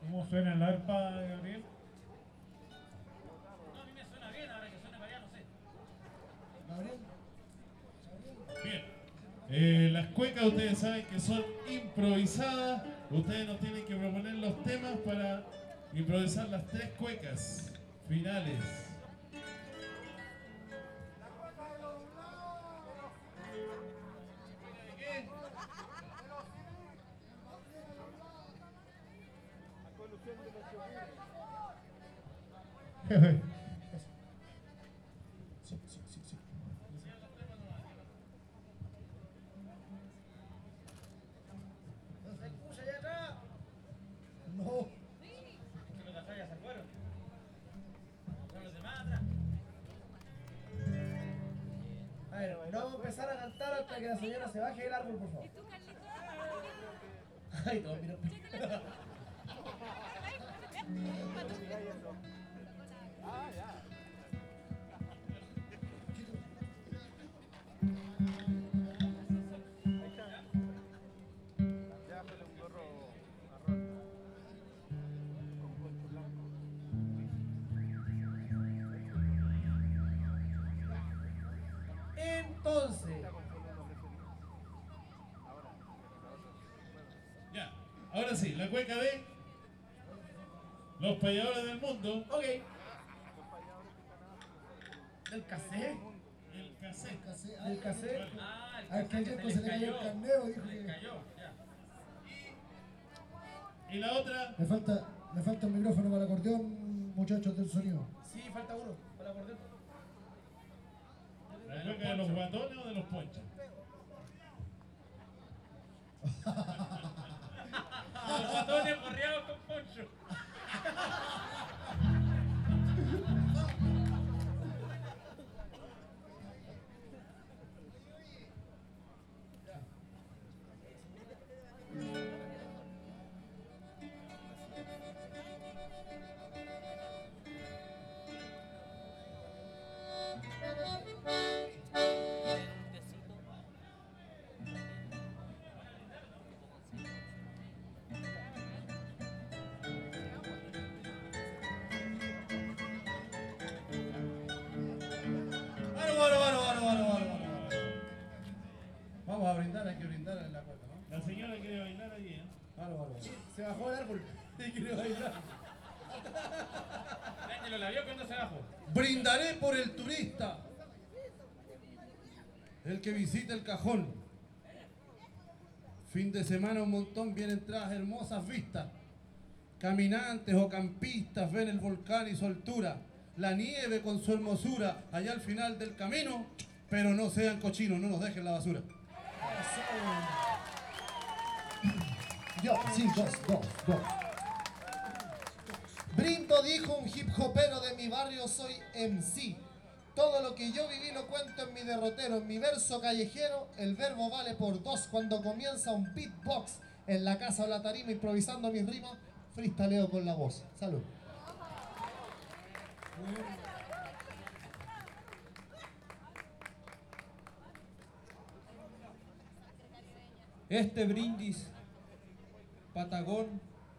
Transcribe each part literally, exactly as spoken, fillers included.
¿Cómo suena el arpa, Gabriel? No, a mí me suena bien, ahora que suene para allá, no sé. Gabriel. Bien. Eh, las cuecas ustedes saben que son improvisadas. Ustedes nos tienen que proponer los temas para improvisar las tres cuecas finales. Jefe. Sí, sí, sí, sí. ¿No se escucha allá atrás? No. Es que los de atrás ya se fueron. Son los demás atrás. A ver, no vamos a empezar a cantar hasta que la señora se baje del árbol, por favor. Ay, no, mira. Entonces, Ya, ahora sí, la cueca de los payadores del mundo, ok. ¿Del cassette? el cassette. Casé- ¿Del cassette? Ah, el A ver, que cassette ayer se le cayó el carneo, dijo Se le que- cayó, ya. Y la otra, Me falta, me falta el micrófono para el acordeón, muchachos del sonido. Sí, falta uno para el acordeón. la cueca de los guatones o de los ponchos. Los botones correados con poncho. Bueno, bueno, bueno, bueno, bueno, bueno, bueno. Vamos a brindar, hay que brindar en la cuenta, ¿no? La señora quiere bailar allí, ¿eh? Bueno, bueno. Se bajó el árbol y quiere bailar. Ángelo la vio cuando se bajó. Brindaré por el turista, el que visita el cajón. Fin de semana un montón vienen tras hermosas vistas. Caminantes o campistas ven el volcán y su altura, la nieve con su hermosura allá al final del camino, pero no sean cochinos, no nos dejen la basura. Yo, sí, dos, dos, dos. Brindo, dijo un hip hopero de mi barrio, soy M C. Todo lo que yo viví lo cuento en mi derrotero, en mi verso callejero. El verbo vale por dos cuando comienza un beatbox en la casa o la tarima improvisando mis rimas. Freestaleo con la voz. Salud. Este brindis, Patagón,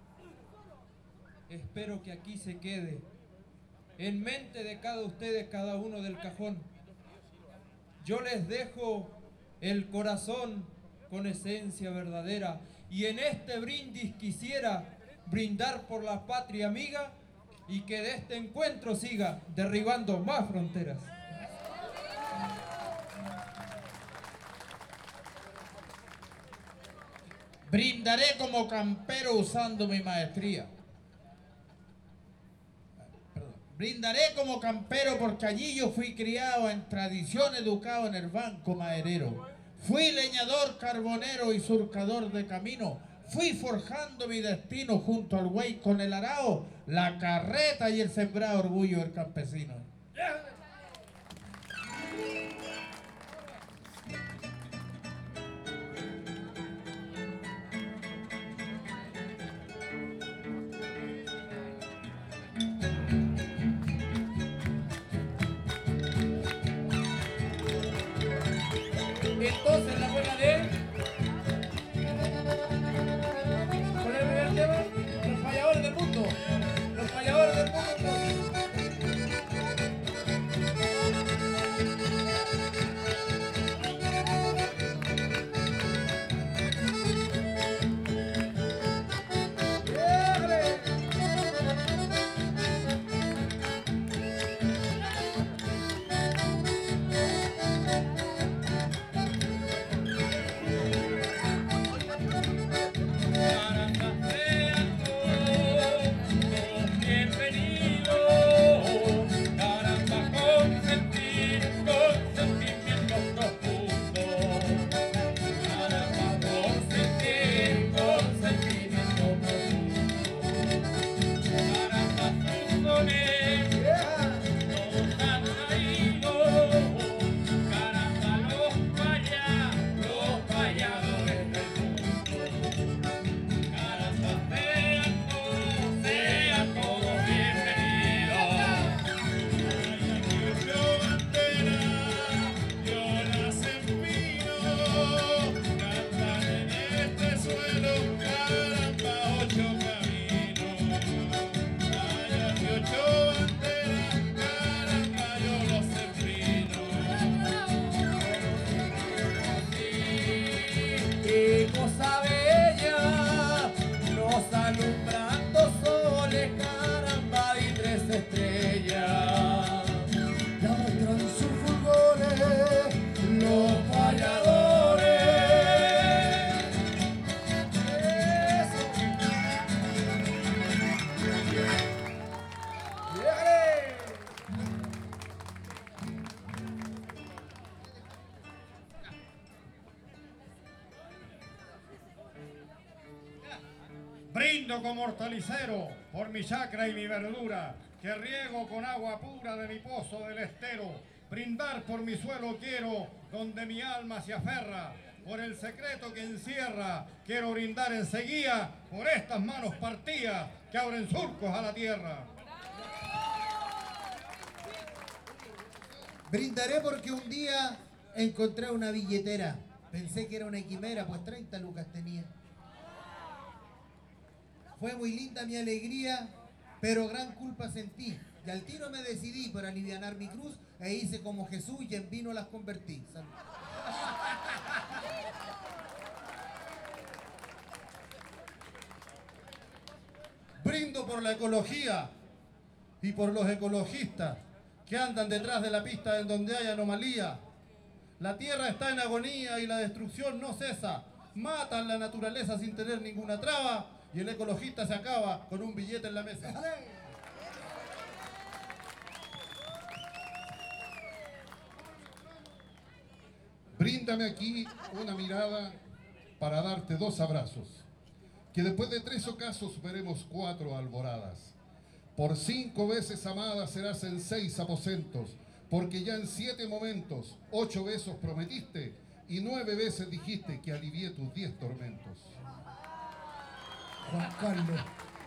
espero que aquí se quede, en mente de cada ustedes, cada uno del cajón. Yo les dejo el corazón con esencia verdadera y en este brindis quisiera brindar por la patria amiga y que de este encuentro siga derribando más fronteras. Brindaré como campero usando mi maestría. Perdón. Brindaré como campero porque allí yo fui criado en tradición, educado en el banco maderero. Fui leñador, carbonero y surcador de camino. Fui forjando mi destino junto al güey con el arao, la carreta y el sembrado orgullo del campesino. Entonces la buena de... Con el primer tema, los falladores del mundo. Brindo como hortalicero por mi chacra y mi verdura, que riego con agua pura de mi pozo del estero. Brindar por mi suelo quiero, donde mi alma se aferra, por el secreto que encierra. Quiero brindar enseguida por estas manos partidas que abren surcos a la tierra. Brindaré porque un día encontré una billetera. Pensé que era una quimera, pues treinta lucas tenía. Fue muy linda mi alegría, pero gran culpa sentí. Y al tiro me decidí por alivianar mi cruz e hice como Jesús y en vino las convertí. Salud. Brindo por la ecología y por los ecologistas que andan detrás de la pista en donde hay anomalía. La tierra está en agonía y la destrucción no cesa. Matan la naturaleza sin tener ninguna traba y el ecologista se acaba con un billete en la mesa. Bríndame aquí una mirada para darte dos abrazos. Que después de tres ocasos veremos cuatro alboradas. Por cinco veces amada serás en seis aposentos, porque ya en siete momentos, ocho besos prometiste y nueve veces dijiste que alivié tus diez tormentos. Juan Carlos.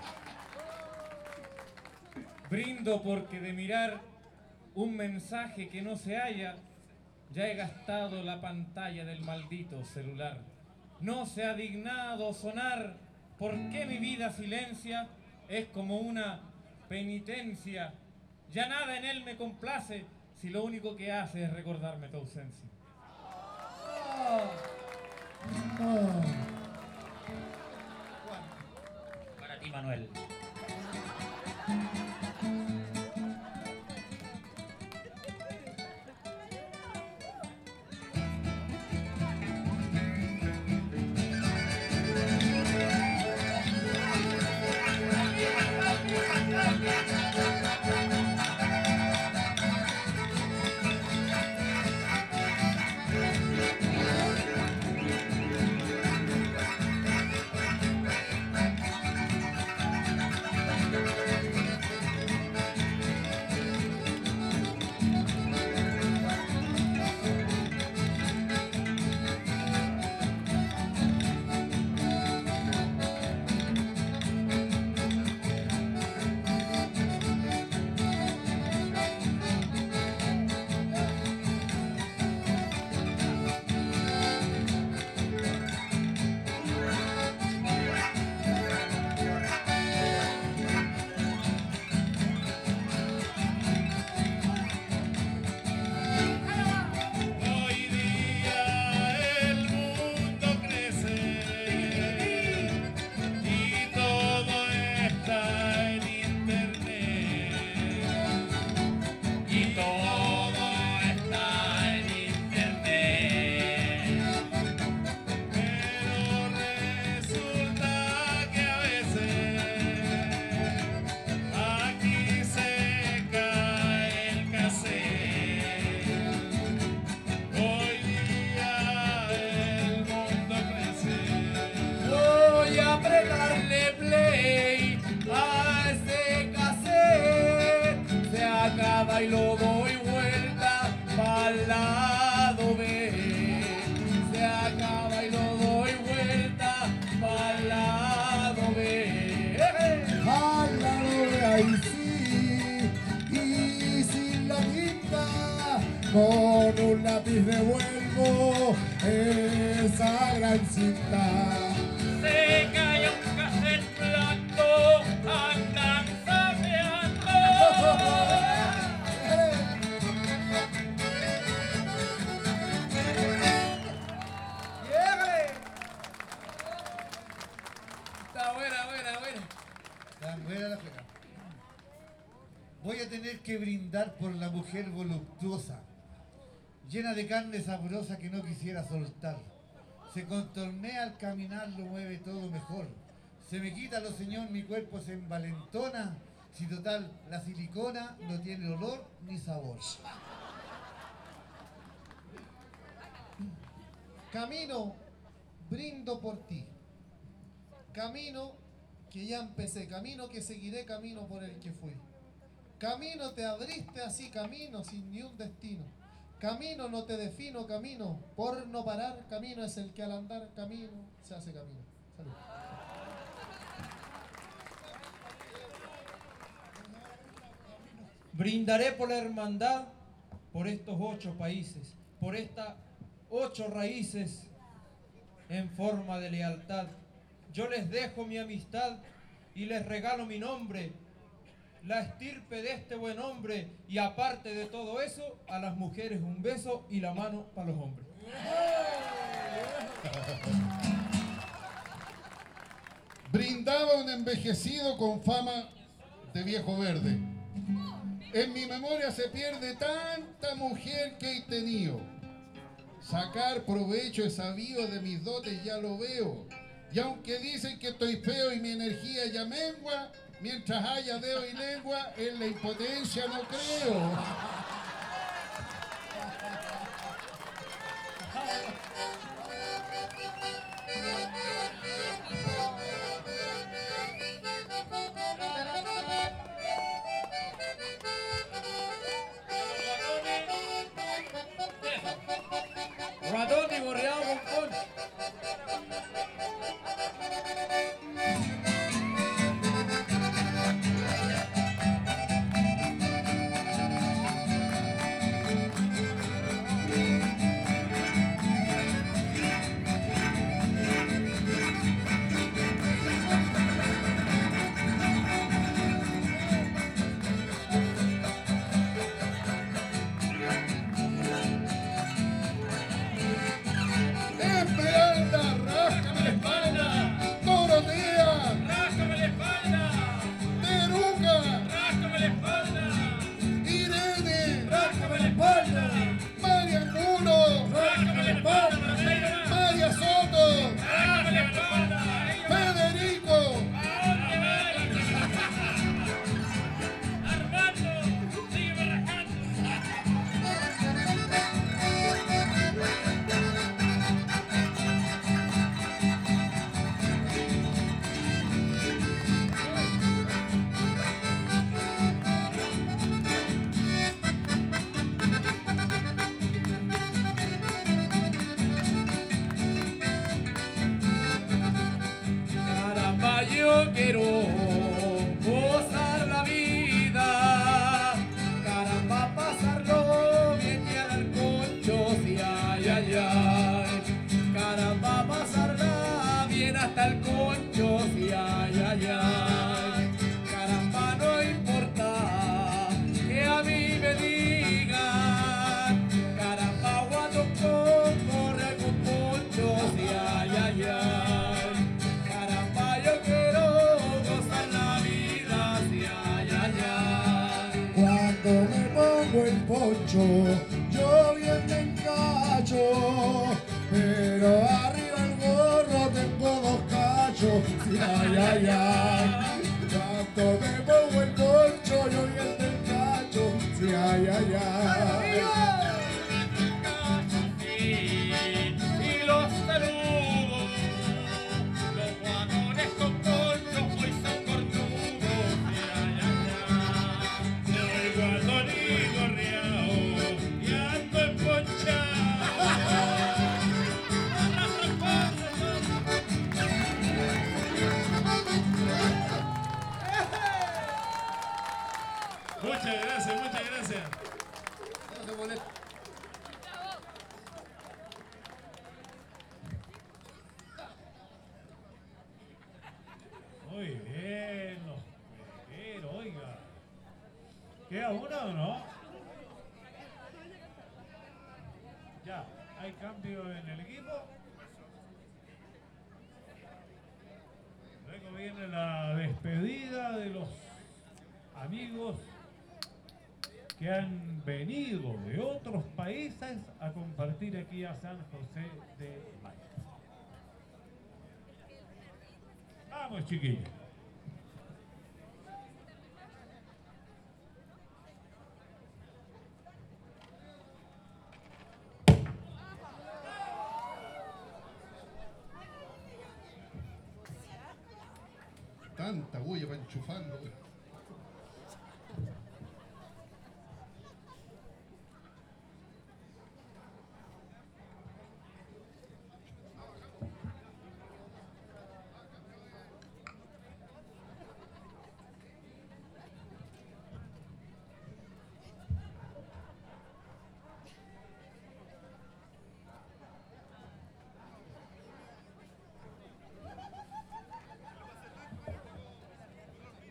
Brindo porque de mirar un mensaje que no se halla, ya he gastado la pantalla del maldito celular. No se ha dignado sonar, ¿por qué mi vida silencia? Es como una penitencia. Ya nada en él me complace, si lo único que hace es recordarme tu ausencia. No. Para ti, Manuel. Y lo doy vuelta pa'l lado B. Se acaba y lo doy vuelta pa'l lado B. Al lado de ahí sí, y sin la tinta, con un lápiz revuelvo esa gran cinta. Se cae un cassette blanco, andan sapeando. Está buena, buena, buena. Tan buena la juega. Voy a tener que brindar por la mujer voluptuosa, llena de carne sabrosa que no quisiera soltar. Se contornea al caminar, lo mueve todo mejor. Se me quita lo señor, mi cuerpo se envalentona. Si total, la silicona no tiene olor ni sabor. Camino, brindo por ti. Camino que ya empecé, camino que seguiré, camino por el que fui. Camino te abriste así, camino sin ni un destino. Camino no te defino, camino por no parar, camino es el que al andar camino se hace camino. Salud. Brindaré por la hermandad, por estos ocho países, por estas ocho raíces en forma de lealtad. Yo les dejo mi amistad y les regalo mi nombre, la estirpe de este buen hombre, y aparte de todo eso, a las mujeres un beso y la mano para los hombres. Brindaba un envejecido con fama de viejo verde. En mi memoria se pierde tanta mujer que he tenido. Sacar provecho es sabio de mis dotes, ya lo veo. Y aunque dicen que estoy feo y mi energía ya mengua, mientras haya dedo y lengua, en la impotencia no creo. Ratón y borreado con poncho. Esmeralda, ráscame la espalda. Dorotea, ¡Ráscame la espalda! Teruca, ¡Ráscame la espalda! Irene, ¡Ráscame la espalda! María Angulo, ¡Ráscame la espalda! ¡Ráscame María Soto, la espalda! Federico, ¡Armando! ¡Sígueme rajando! Caramba, yo quiero gozar la vida. Caramba, pasarlo bien y al concho, si ay, ay, ay. Caramba, pasarla bien hasta el concho, si ay, ay, ay. Caramba, no importa que a mí me digan. Caramba, cuando corre con poncho, si ay, ay, ay. Caramba, yo quiero gozar la vida, si ay, ay, ay. Cuando me pongo el poncho, yo bien me encacho, pero arriba el gorro tengo dos cachos, sí, ay, ay, ay. Cuando me pongo el poncho, yo bien me encacho, sí, ay, ay, ay. Y los saludos, los guanones con poncho, hoy son cornudos, ay, ay, ay. Soy guatón y gorreado y ando emponchado. Muchas gracias, muchas gracias. No se moleste. Muy bien, los cuequeros, oiga. ¿Queda uno o no? Ya, hay cambio en el equipo. Luego viene la despedida de los amigos que han venido de otros países a compartir aquí a San José de Maipo. Vamos, chiquillos. tanta bulla para enchufarlo.